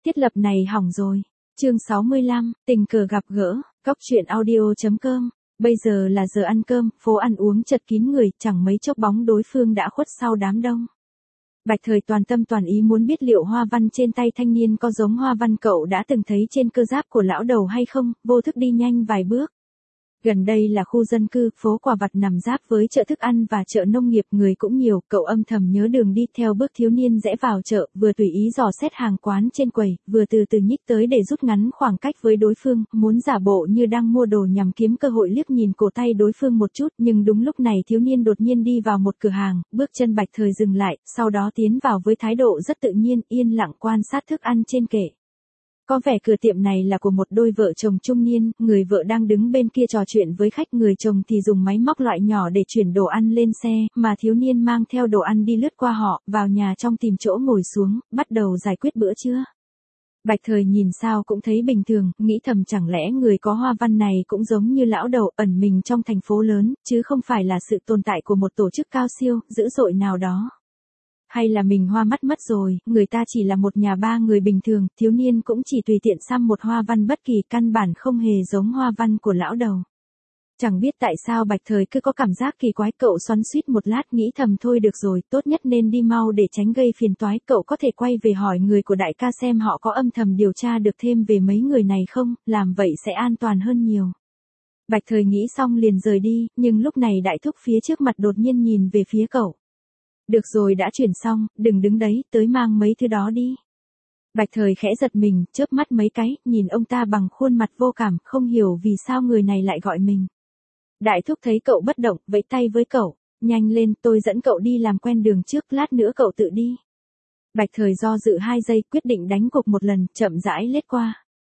Thiết lập này hỏng rồi. Chương 65, tình cờ gặp gỡ, cóc.audio.com. Bây giờ là giờ ăn cơm, phố ăn uống chật kín người, chẳng mấy chốc bóng đối phương đã khuất sau đám đông. Bạch Thời toàn tâm toàn ý muốn biết liệu hoa văn trên tay thanh niên có giống hoa văn cậu đã từng thấy trên cơ giáp của lão đầu hay không, vô thức đi nhanh vài bước. Gần đây là khu dân cư, phố quà vặt nằm giáp với chợ thức ăn và chợ nông nghiệp, người cũng nhiều, cậu âm thầm nhớ đường đi theo bước thiếu niên rẽ vào chợ, vừa tùy ý dò xét hàng quán trên quầy, vừa từ từ nhích tới để rút ngắn khoảng cách với đối phương, muốn giả bộ như đang mua đồ nhằm kiếm cơ hội liếc nhìn cổ tay đối phương một chút, nhưng đúng lúc này thiếu niên đột nhiên đi vào một cửa hàng, bước chân Bạch Thời dừng lại, sau đó tiến vào với thái độ rất tự nhiên, yên lặng quan sát thức ăn trên kệ. Có vẻ cửa tiệm này là của một đôi vợ chồng trung niên, người vợ đang đứng bên kia trò chuyện với khách, người chồng thì dùng máy móc loại nhỏ để chuyển đồ ăn lên xe, mà thiếu niên mang theo đồ ăn đi lướt qua họ, vào nhà trong tìm chỗ ngồi xuống, bắt đầu giải quyết bữa trưa. Bạch Thời nhìn sao cũng thấy bình thường, nghĩ thầm chẳng lẽ người có hoa văn này cũng giống như lão đầu ẩn mình trong thành phố lớn, chứ không phải là sự tồn tại của một tổ chức cao siêu, dữ dội nào đó. Hay là mình hoa mắt mất rồi, người ta chỉ là một nhà ba người bình thường, thiếu niên cũng chỉ tùy tiện xăm một hoa văn bất kỳ, căn bản không hề giống hoa văn của lão đầu. Chẳng biết tại sao Bạch Thời cứ có cảm giác kỳ quái, cậu xoắn xuýt một lát nghĩ thầm thôi được rồi, tốt nhất nên đi mau để tránh gây phiền toái, cậu có thể quay về hỏi người của đại ca xem họ có âm thầm điều tra được thêm về mấy người này không, làm vậy sẽ an toàn hơn nhiều. Bạch Thời nghĩ xong liền rời đi, nhưng lúc này đại thúc phía trước mặt đột nhiên nhìn về phía cậu. Được rồi đã chuyển xong, đừng đứng đấy, tới mang mấy thứ đó đi. Bạch Thời khẽ giật mình, chớp mắt mấy cái, nhìn ông ta bằng khuôn mặt vô cảm, không hiểu vì sao người này lại gọi mình. Đại thúc thấy cậu bất động, vẫy tay với cậu, nhanh lên, tôi dẫn cậu đi làm quen đường trước, lát nữa cậu tự đi. Bạch Thời do dự 2 giây, quyết định đánh cuộc một lần, chậm rãi lết qua.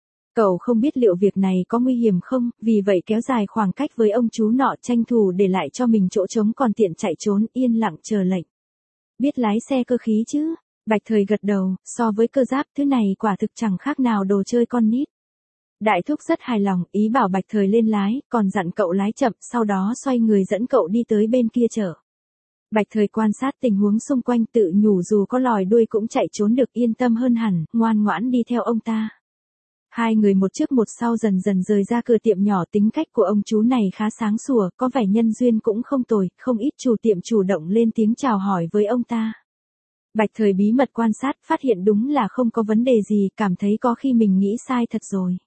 Cậu không biết liệu việc này có nguy hiểm không, vì vậy kéo dài khoảng cách với ông chú nọ, tranh thủ để lại cho mình chỗ trống còn tiện chạy trốn, yên lặng chờ lệnh. Biết lái xe cơ khí chứ? Bạch Thời gật đầu, so với cơ giáp thứ này quả thực chẳng khác nào đồ chơi con nít. Đại thúc rất hài lòng, ý bảo Bạch Thời lên lái, còn dặn cậu lái chậm, sau đó xoay người dẫn cậu đi tới bên kia chợ. Bạch Thời quan sát tình huống xung quanh, tự nhủ dù có lòi đuôi cũng chạy trốn được, yên tâm hơn hẳn, ngoan ngoãn đi theo ông ta. Hai người một trước một sau dần dần rời ra cửa tiệm nhỏ, tính cách của ông chú này khá sáng sủa, có vẻ nhân duyên cũng không tồi, không ít chủ tiệm chủ động lên tiếng chào hỏi với ông ta. Bạch Thời bí mật quan sát, phát hiện đúng là không có vấn đề gì, cảm thấy có khi mình nghĩ sai thật rồi.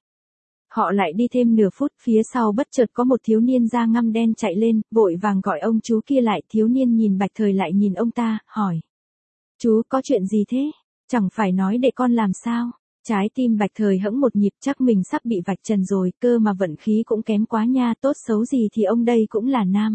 Họ lại đi thêm nửa phút, phía sau bất chợt có một thiếu niên da ngăm đen chạy lên, vội vàng gọi ông chú kia lại, thiếu niên nhìn Bạch Thời lại nhìn ông ta, hỏi. Chú có chuyện gì thế? Chẳng phải nói để con làm sao? Trái tim Bạch Thời hẫng một nhịp, chắc mình sắp bị vạch trần rồi, cơ mà vận khí cũng kém quá nha, tốt xấu gì thì ông đây cũng là nam.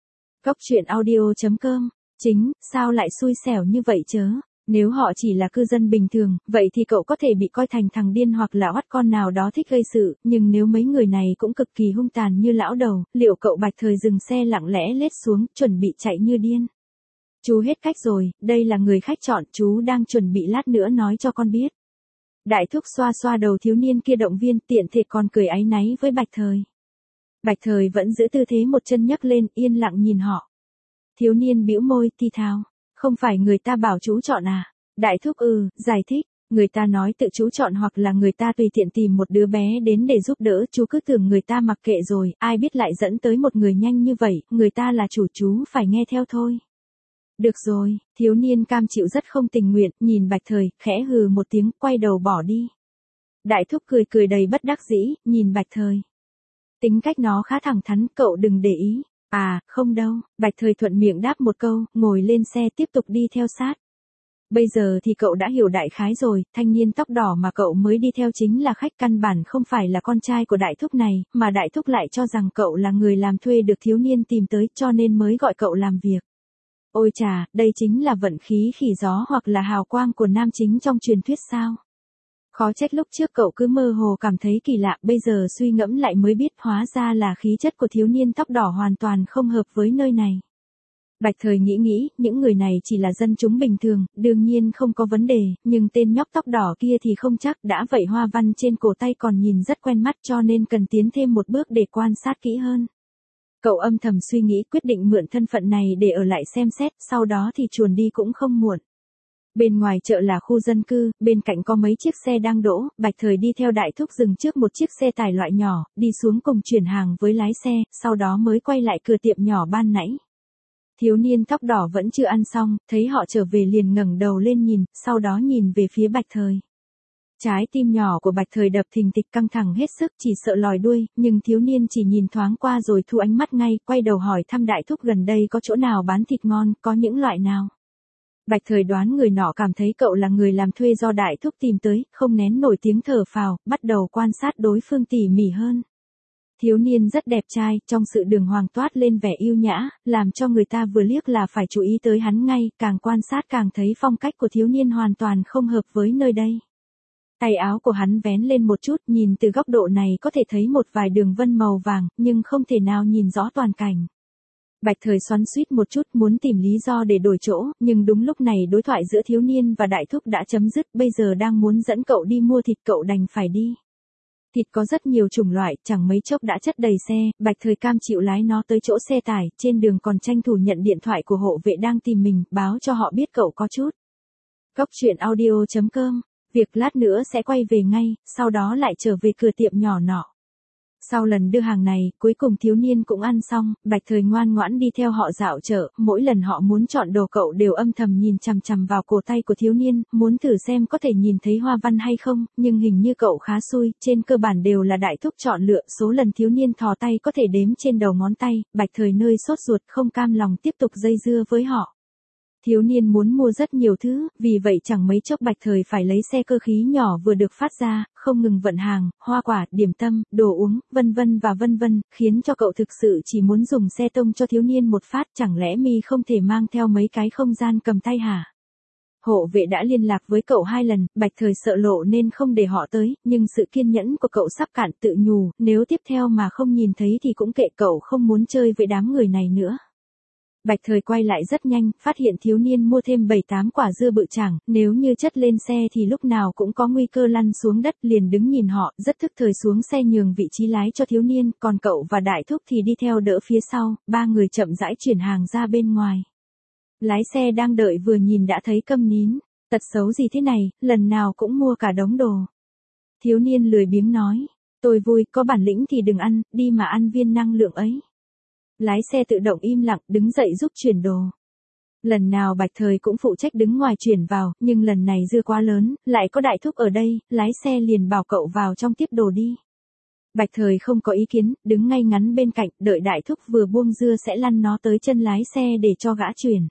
Cóc.audio.com. Chính, sao lại xui xẻo như vậy chớ? Nếu họ chỉ là cư dân bình thường, vậy thì cậu có thể bị coi thành thằng điên hoặc là oắt con nào đó thích gây sự, nhưng nếu mấy người này cũng cực kỳ hung tàn như lão đầu, liệu cậu? Bạch Thời dừng xe lặng lẽ lết xuống, chuẩn bị chạy như điên. Chú hết cách rồi, đây là người khách chọn, chú đang chuẩn bị lát nữa nói cho con biết. Đại thúc xoa xoa đầu thiếu niên kia động viên, tiện thể còn cười áy náy với Bạch Thời. Bạch Thời vẫn giữ tư thế một chân nhấc lên, yên lặng nhìn họ. Thiếu niên bĩu môi, thì thào, không phải người ta bảo chú chọn à? Đại thúc giải thích, người ta nói tự chú chọn hoặc là người ta tùy tiện tìm một đứa bé đến để giúp đỡ, chú cứ tưởng người ta mặc kệ rồi, ai biết lại dẫn tới một người nhanh như vậy, người ta là chủ, chú phải nghe theo thôi. Được rồi, thiếu niên cam chịu rất không tình nguyện, nhìn Bạch Thời, khẽ hừ một tiếng, quay đầu bỏ đi. Đại thúc cười cười đầy bất đắc dĩ, nhìn Bạch Thời. Tính cách nó khá thẳng thắn, cậu đừng để ý. À, không đâu, Bạch Thời thuận miệng đáp một câu, ngồi lên xe tiếp tục đi theo sát. Bây giờ thì cậu đã hiểu đại khái rồi, thanh niên tóc đỏ mà cậu mới đi theo chính là khách, căn bản không phải là con trai của đại thúc này, mà đại thúc lại cho rằng cậu là người làm thuê được thiếu niên tìm tới, cho nên mới gọi cậu làm việc. Ôi chà, đây chính là vận khí khỉ gió hoặc là hào quang của nam chính trong truyền thuyết sao? Khó trách lúc trước cậu cứ mơ hồ cảm thấy kỳ lạ, bây giờ suy ngẫm lại mới biết hóa ra là khí chất của thiếu niên tóc đỏ hoàn toàn không hợp với nơi này. Bạch Thời nghĩ, những người này chỉ là dân chúng bình thường, đương nhiên không có vấn đề, nhưng tên nhóc tóc đỏ kia thì không chắc, đã vậy hoa văn trên cổ tay còn nhìn rất quen mắt, cho nên cần tiến thêm một bước để quan sát kỹ hơn. Cậu âm thầm suy nghĩ, quyết định mượn thân phận này để ở lại xem xét, sau đó thì chuồn đi cũng không muộn. Bên ngoài chợ là khu dân cư, bên cạnh có mấy chiếc xe đang đỗ, Bạch Thời đi theo Đại Thúc dừng trước một chiếc xe tải loại nhỏ, đi xuống cùng chuyển hàng với lái xe, sau đó mới quay lại cửa tiệm nhỏ ban nãy. Thiếu niên tóc đỏ vẫn chưa ăn xong, thấy họ trở về liền ngẩng đầu lên nhìn, sau đó nhìn về phía Bạch Thời. Trái tim nhỏ của Bạch Thời đập thình thịch căng thẳng hết sức, chỉ sợ lòi đuôi, nhưng thiếu niên chỉ nhìn thoáng qua rồi thu ánh mắt ngay, quay đầu hỏi thăm Đại Thúc gần đây có chỗ nào bán thịt ngon, có những loại nào. Bạch Thời đoán người nọ cảm thấy cậu là người làm thuê do Đại Thúc tìm tới, không nén nổi tiếng thở phào, bắt đầu quan sát đối phương tỉ mỉ hơn. Thiếu niên rất đẹp trai, trong sự đường hoàng toát lên vẻ yêu nhã, làm cho người ta vừa liếc là phải chú ý tới hắn ngay, càng quan sát càng thấy phong cách của thiếu niên hoàn toàn không hợp với nơi đây. Tay áo của hắn vén lên một chút, nhìn từ góc độ này có thể thấy một vài đường vân màu vàng, nhưng không thể nào nhìn rõ toàn cảnh. Bạch Thời xoắn xuýt một chút muốn tìm lý do để đổi chỗ, nhưng đúng lúc này đối thoại giữa thiếu niên và Đại Thúc đã chấm dứt, bây giờ đang muốn dẫn cậu đi mua thịt cậu đành phải đi. Thịt có rất nhiều chủng loại, chẳng mấy chốc đã chất đầy xe, Bạch Thời cam chịu lái nó tới chỗ xe tải, trên đường còn tranh thủ nhận điện thoại của hộ vệ đang tìm mình, báo cho họ biết cậu có chút. Coctruyện.audio.com, việc lát nữa sẽ quay về ngay, sau đó lại trở về cửa tiệm nhỏ nọ. Sau lần đưa hàng này, cuối cùng thiếu niên cũng ăn xong, Bạch Thời ngoan ngoãn đi theo họ dạo chợ, mỗi lần họ muốn chọn đồ cậu đều âm thầm nhìn chằm chằm vào cổ tay của thiếu niên, muốn thử xem có thể nhìn thấy hoa văn hay không, nhưng hình như cậu khá xui, trên cơ bản đều là Đại Thúc chọn lựa, số lần thiếu niên thò tay có thể đếm trên đầu ngón tay, Bạch Thời nơi sốt ruột không cam lòng tiếp tục dây dưa với họ. Thiếu niên muốn mua rất nhiều thứ, vì vậy chẳng mấy chốc Bạch Thời phải lấy xe cơ khí nhỏ vừa được phát ra, không ngừng vận hàng, hoa quả, điểm tâm, đồ uống, vân vân, khiến cho cậu thực sự chỉ muốn dùng xe tông cho thiếu niên một phát, chẳng lẽ mi không thể mang theo mấy cái không gian cầm tay hả? Hộ vệ đã liên lạc với cậu 2 lần, Bạch Thời sợ lộ nên không để họ tới, nhưng sự kiên nhẫn của cậu sắp cạn, tự nhủ, nếu tiếp theo mà không nhìn thấy thì cũng kệ, cậu không muốn chơi với đám người này nữa. Bạch Thời quay lại rất nhanh, phát hiện thiếu niên mua thêm 7-8 quả dưa bự chảng, nếu như chất lên xe thì lúc nào cũng có nguy cơ lăn xuống đất, liền đứng nhìn họ, rất thức thời xuống xe nhường vị trí lái cho thiếu niên, còn cậu và Đại Thúc thì đi theo đỡ phía sau, 3 người chậm rãi chuyển hàng ra bên ngoài. Lái xe đang đợi vừa nhìn đã thấy câm nín, tật xấu gì thế này, lần nào cũng mua cả đống đồ. Thiếu niên lười biếng nói, tôi vui, có bản lĩnh thì đừng ăn, đi mà ăn viên năng lượng ấy. Lái xe tự động im lặng, đứng dậy giúp chuyển đồ. Lần nào Bạch Thời cũng phụ trách đứng ngoài chuyển vào, nhưng lần này dưa quá lớn, lại có Đại Thúc ở đây, lái xe liền bảo cậu vào trong tiếp đồ đi. Bạch Thời không có ý kiến, đứng ngay ngắn bên cạnh, đợi Đại Thúc vừa buông dưa sẽ lăn nó tới chân lái xe để cho gã chuyển.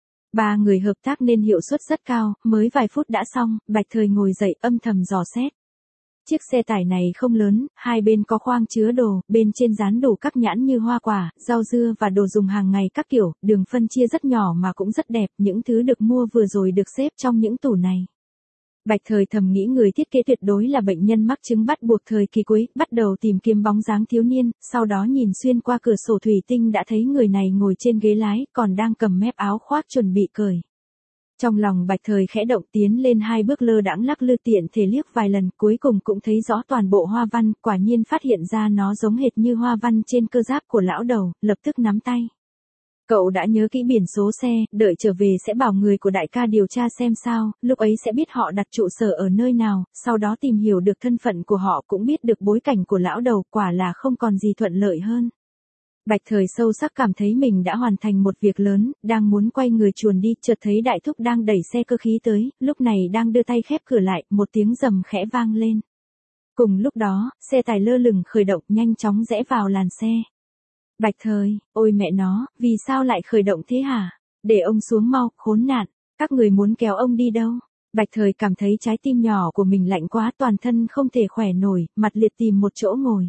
3 người hợp tác nên hiệu suất rất cao, mới vài phút đã xong, Bạch Thời ngồi dậy âm thầm dò xét. Chiếc xe tải này không lớn, hai bên có khoang chứa đồ, bên trên dán đủ các nhãn như hoa quả, rau dưa và đồ dùng hàng ngày các kiểu, đường phân chia rất nhỏ mà cũng rất đẹp, những thứ được mua vừa rồi được xếp trong những tủ này. Bạch Thời thầm nghĩ người thiết kế tuyệt đối là bệnh nhân mắc chứng bắt buộc thời kỳ cuối, bắt đầu tìm kiếm bóng dáng thiếu niên, sau đó nhìn xuyên qua cửa sổ thủy tinh đã thấy người này ngồi trên ghế lái, còn đang cầm mép áo khoác chuẩn bị cởi. Trong lòng Bạch Thời khẽ động, tiến lên 2 bước lơ đãng lắc lư tiện thể liếc vài lần, cuối cùng cũng thấy rõ toàn bộ hoa văn, quả nhiên phát hiện ra nó giống hệt như hoa văn trên cơ giáp của lão đầu, lập tức nắm tay. Cậu đã nhớ kỹ biển số xe, đợi trở về sẽ bảo người của đại ca điều tra xem sao, lúc ấy sẽ biết họ đặt trụ sở ở nơi nào, sau đó tìm hiểu được thân phận của họ, cũng biết được bối cảnh của lão đầu, quả là không còn gì thuận lợi hơn. Bạch Thời sâu sắc cảm thấy mình đã hoàn thành một việc lớn, đang muốn quay người chuồn đi, chợt thấy Đại Thúc đang đẩy xe cơ khí tới, lúc này đang đưa tay khép cửa lại, một tiếng rầm khẽ vang lên. Cùng lúc đó, xe tải lơ lửng khởi động, nhanh chóng rẽ vào làn xe. Bạch Thời, ôi mẹ nó, vì sao lại khởi động thế hả? Để ông xuống mau, khốn nạn, các người muốn kéo ông đi đâu? Bạch Thời cảm thấy trái tim nhỏ của mình lạnh quá, toàn thân không thể khỏe nổi, mặt liệt tìm một chỗ ngồi.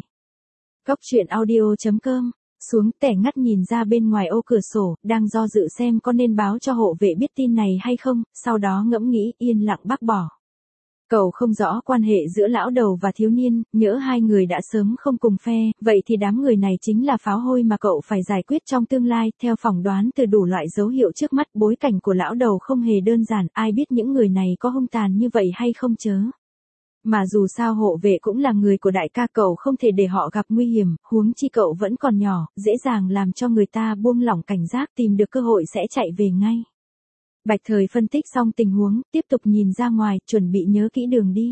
Coctruyện.audio.com, xuống tẻ ngắt nhìn ra bên ngoài ô cửa sổ, đang do dự xem có nên báo cho hộ vệ biết tin này hay không, sau đó ngẫm nghĩ, yên lặng bác bỏ. Cậu không rõ quan hệ giữa lão đầu và thiếu niên, nhỡ hai người đã sớm không cùng phe, vậy thì đám người này chính là pháo hôi mà cậu phải giải quyết trong tương lai, theo phỏng đoán từ đủ loại dấu hiệu trước mắt, bối cảnh của lão đầu không hề đơn giản, ai biết những người này có hung tàn như vậy hay không chớ. Mà dù sao hộ vệ cũng là người của đại ca cậu, không thể để họ gặp nguy hiểm, huống chi cậu vẫn còn nhỏ, dễ dàng làm cho người ta buông lỏng cảnh giác, tìm được cơ hội sẽ chạy về ngay. Bạch Thời phân tích xong tình huống, tiếp tục nhìn ra ngoài, chuẩn bị nhớ kỹ đường đi.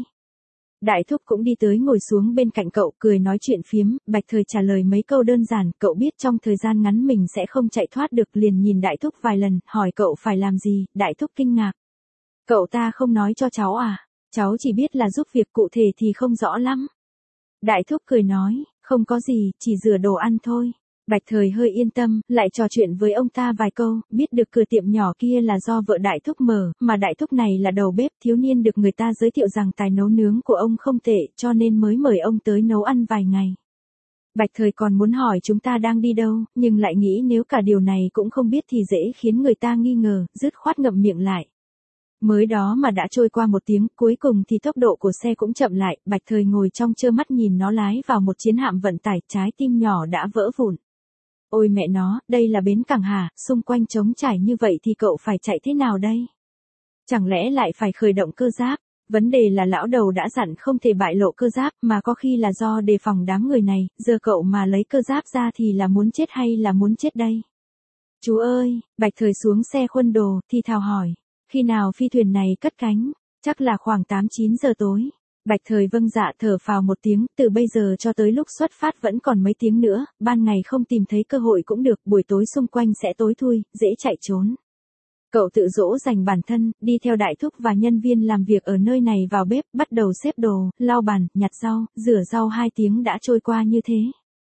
Đại thúc cũng đi tới ngồi xuống bên cạnh cậu, cười nói chuyện phiếm, Bạch Thời trả lời mấy câu đơn giản, cậu biết trong thời gian ngắn mình sẽ không chạy thoát được, liền nhìn đại thúc vài lần, hỏi cậu phải làm gì, đại thúc kinh ngạc. Cậu ta không nói cho cháu à? Cháu chỉ biết là giúp việc, cụ thể thì không rõ lắm. Đại thúc cười nói, không có gì, chỉ rửa đồ ăn thôi. Bạch Thời hơi yên tâm, lại trò chuyện với ông ta vài câu, biết được cửa tiệm nhỏ kia là do vợ đại thúc mở, mà đại thúc này là đầu bếp, thiếu niên được người ta giới thiệu rằng tài nấu nướng của ông không tệ, cho nên mới mời ông tới nấu ăn vài ngày. Bạch Thời còn muốn hỏi chúng ta đang đi đâu, nhưng lại nghĩ nếu cả điều này cũng không biết thì dễ khiến người ta nghi ngờ, dứt khoát ngậm miệng lại. Mới đó mà đã trôi qua 1 tiếng, cuối cùng thì tốc độ của xe cũng chậm lại, Bạch Thời ngồi trong trơ mắt nhìn nó lái vào một chiến hạm vận tải, trái tim nhỏ đã vỡ vụn. Ôi mẹ nó, đây là bến cảng hả, xung quanh trống trải như vậy thì cậu phải chạy thế nào đây? Chẳng lẽ lại phải khởi động cơ giáp? Vấn đề là lão đầu đã dặn không thể bại lộ cơ giáp, mà có khi là do đề phòng đám người này, giờ cậu mà lấy cơ giáp ra thì là muốn chết hay là muốn chết đây? Chú ơi, Bạch Thời xuống xe khuân đồ, thì thào hỏi. Khi nào phi thuyền này cất cánh? Chắc là khoảng 8-9 giờ tối. Bạch Thời vâng dạ thở phào một tiếng, từ bây giờ cho tới lúc xuất phát vẫn còn mấy tiếng nữa, ban ngày không tìm thấy cơ hội cũng được, buổi tối xung quanh sẽ tối thui, dễ chạy trốn. Cậu tự dỗ dành bản thân, đi theo đại thúc và nhân viên làm việc ở nơi này vào bếp, bắt đầu xếp đồ, lau bàn, nhặt rau, rửa rau. 2 tiếng đã trôi qua như thế.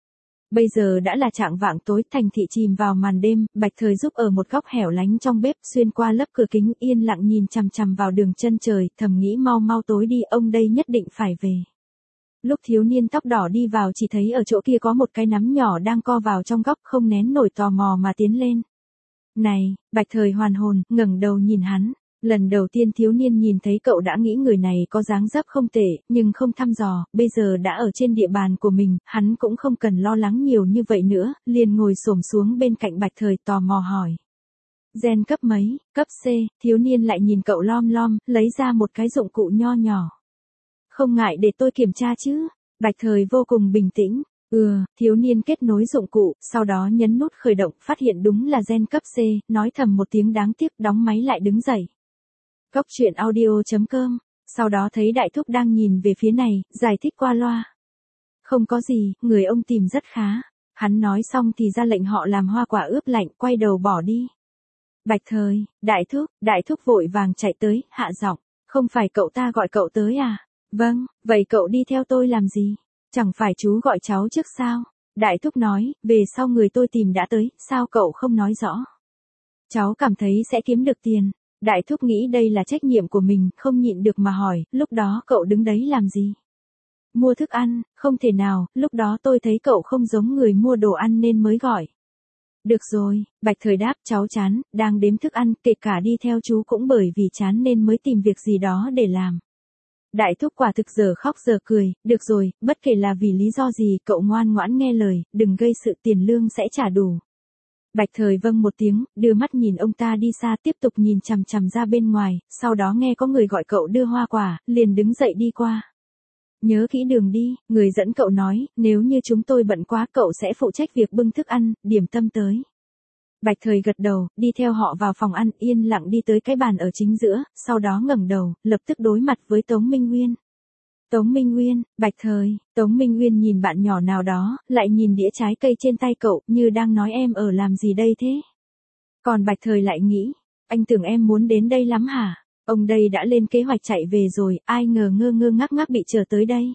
Bây giờ đã là chạng vạng tối, thành thị chìm vào màn đêm, Bạch Thời giúp ở một góc hẻo lánh trong bếp, xuyên qua lớp cửa kính, yên lặng nhìn chằm chằm vào đường chân trời, thầm nghĩ mau mau tối đi, ông đây nhất định phải về. Lúc thiếu niên tóc đỏ đi vào chỉ thấy ở chỗ kia có một cái nắm nhỏ đang co vào trong góc, không nén nổi tò mò mà tiến lên. Này, Bạch Thời hoàn hồn, ngẩng đầu nhìn hắn. Lần đầu tiên thiếu niên nhìn thấy cậu đã nghĩ người này có dáng dấp không tệ, nhưng không thăm dò, bây giờ đã ở trên địa bàn của mình, hắn cũng không cần lo lắng nhiều như vậy nữa, liền ngồi xổm xuống bên cạnh Bạch Thời tò mò hỏi. Gen cấp mấy? Cấp C, thiếu niên lại nhìn cậu lom lom, lấy ra một cái dụng cụ nho nhỏ. Không ngại để tôi kiểm tra chứ? Bạch Thời vô cùng bình tĩnh. Thiếu niên kết nối dụng cụ, sau đó nhấn nút khởi động, phát hiện đúng là gen cấp C, nói thầm một tiếng đáng tiếc, đóng máy lại đứng dậy. Cốc truyện audio.com, sau đó thấy đại thúc đang nhìn về phía này, giải thích qua loa. Không có gì, người ông tìm rất khá. Hắn nói xong thì ra lệnh họ làm hoa quả ướp lạnh, quay đầu bỏ đi. Bạch Thời, đại thúc vội vàng chạy tới, hạ giọng, không phải cậu ta gọi cậu tới à? Vâng, vậy cậu đi theo tôi làm gì? Chẳng phải chú gọi cháu trước sao? Đại thúc nói, về sau người tôi tìm đã tới, sao cậu không nói rõ? Cháu cảm thấy sẽ kiếm được tiền. Đại thúc nghĩ đây là trách nhiệm của mình, không nhịn được mà hỏi, lúc đó cậu đứng đấy làm gì? Mua thức ăn, không thể nào, lúc đó tôi thấy cậu không giống người mua đồ ăn nên mới gọi. Được rồi, Bạch Thời đáp, cháu chán, đang đếm thức ăn, kể cả đi theo chú cũng bởi vì chán nên mới tìm việc gì đó để làm. Đại thúc quả thực giờ khóc giờ cười, được rồi, bất kể là vì lý do gì, cậu ngoan ngoãn nghe lời, đừng gây sự, tiền lương sẽ trả đủ. Bạch Thời vâng một tiếng, đưa mắt nhìn ông ta đi xa, tiếp tục nhìn chằm chằm ra bên ngoài, sau đó nghe có người gọi cậu đưa hoa quả, liền đứng dậy đi qua. Nhớ kỹ đường đi, người dẫn cậu nói, nếu như chúng tôi bận quá cậu sẽ phụ trách việc bưng thức ăn, điểm tâm tới. Bạch Thời gật đầu, đi theo họ vào phòng ăn, yên lặng đi tới cái bàn ở chính giữa, sau đó ngẩng đầu, lập tức đối mặt với Tống Minh Nguyên. Tống Minh Nguyên, Bạch Thời, Tống Minh Nguyên nhìn bạn nhỏ nào đó, lại nhìn đĩa trái cây trên tay cậu, như đang nói em ở làm gì đây thế? Còn Bạch Thời lại nghĩ, anh tưởng em muốn đến đây lắm hả? Ông đây đã lên kế hoạch chạy về rồi, ai ngờ ngơ ngơ ngác ngác bị chờ tới đây.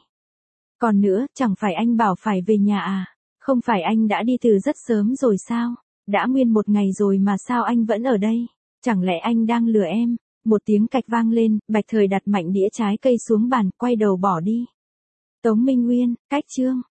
Còn nữa, chẳng phải anh bảo phải về nhà à? Không phải anh đã đi từ rất sớm rồi sao? Đã nguyên 1 ngày rồi mà sao anh vẫn ở đây? Chẳng lẽ anh đang lừa em? Một tiếng cạch vang lên, Bạch Thời đặt mạnh đĩa trái cây xuống bàn, quay đầu bỏ đi. Tống Minh Nguyên, cách chương.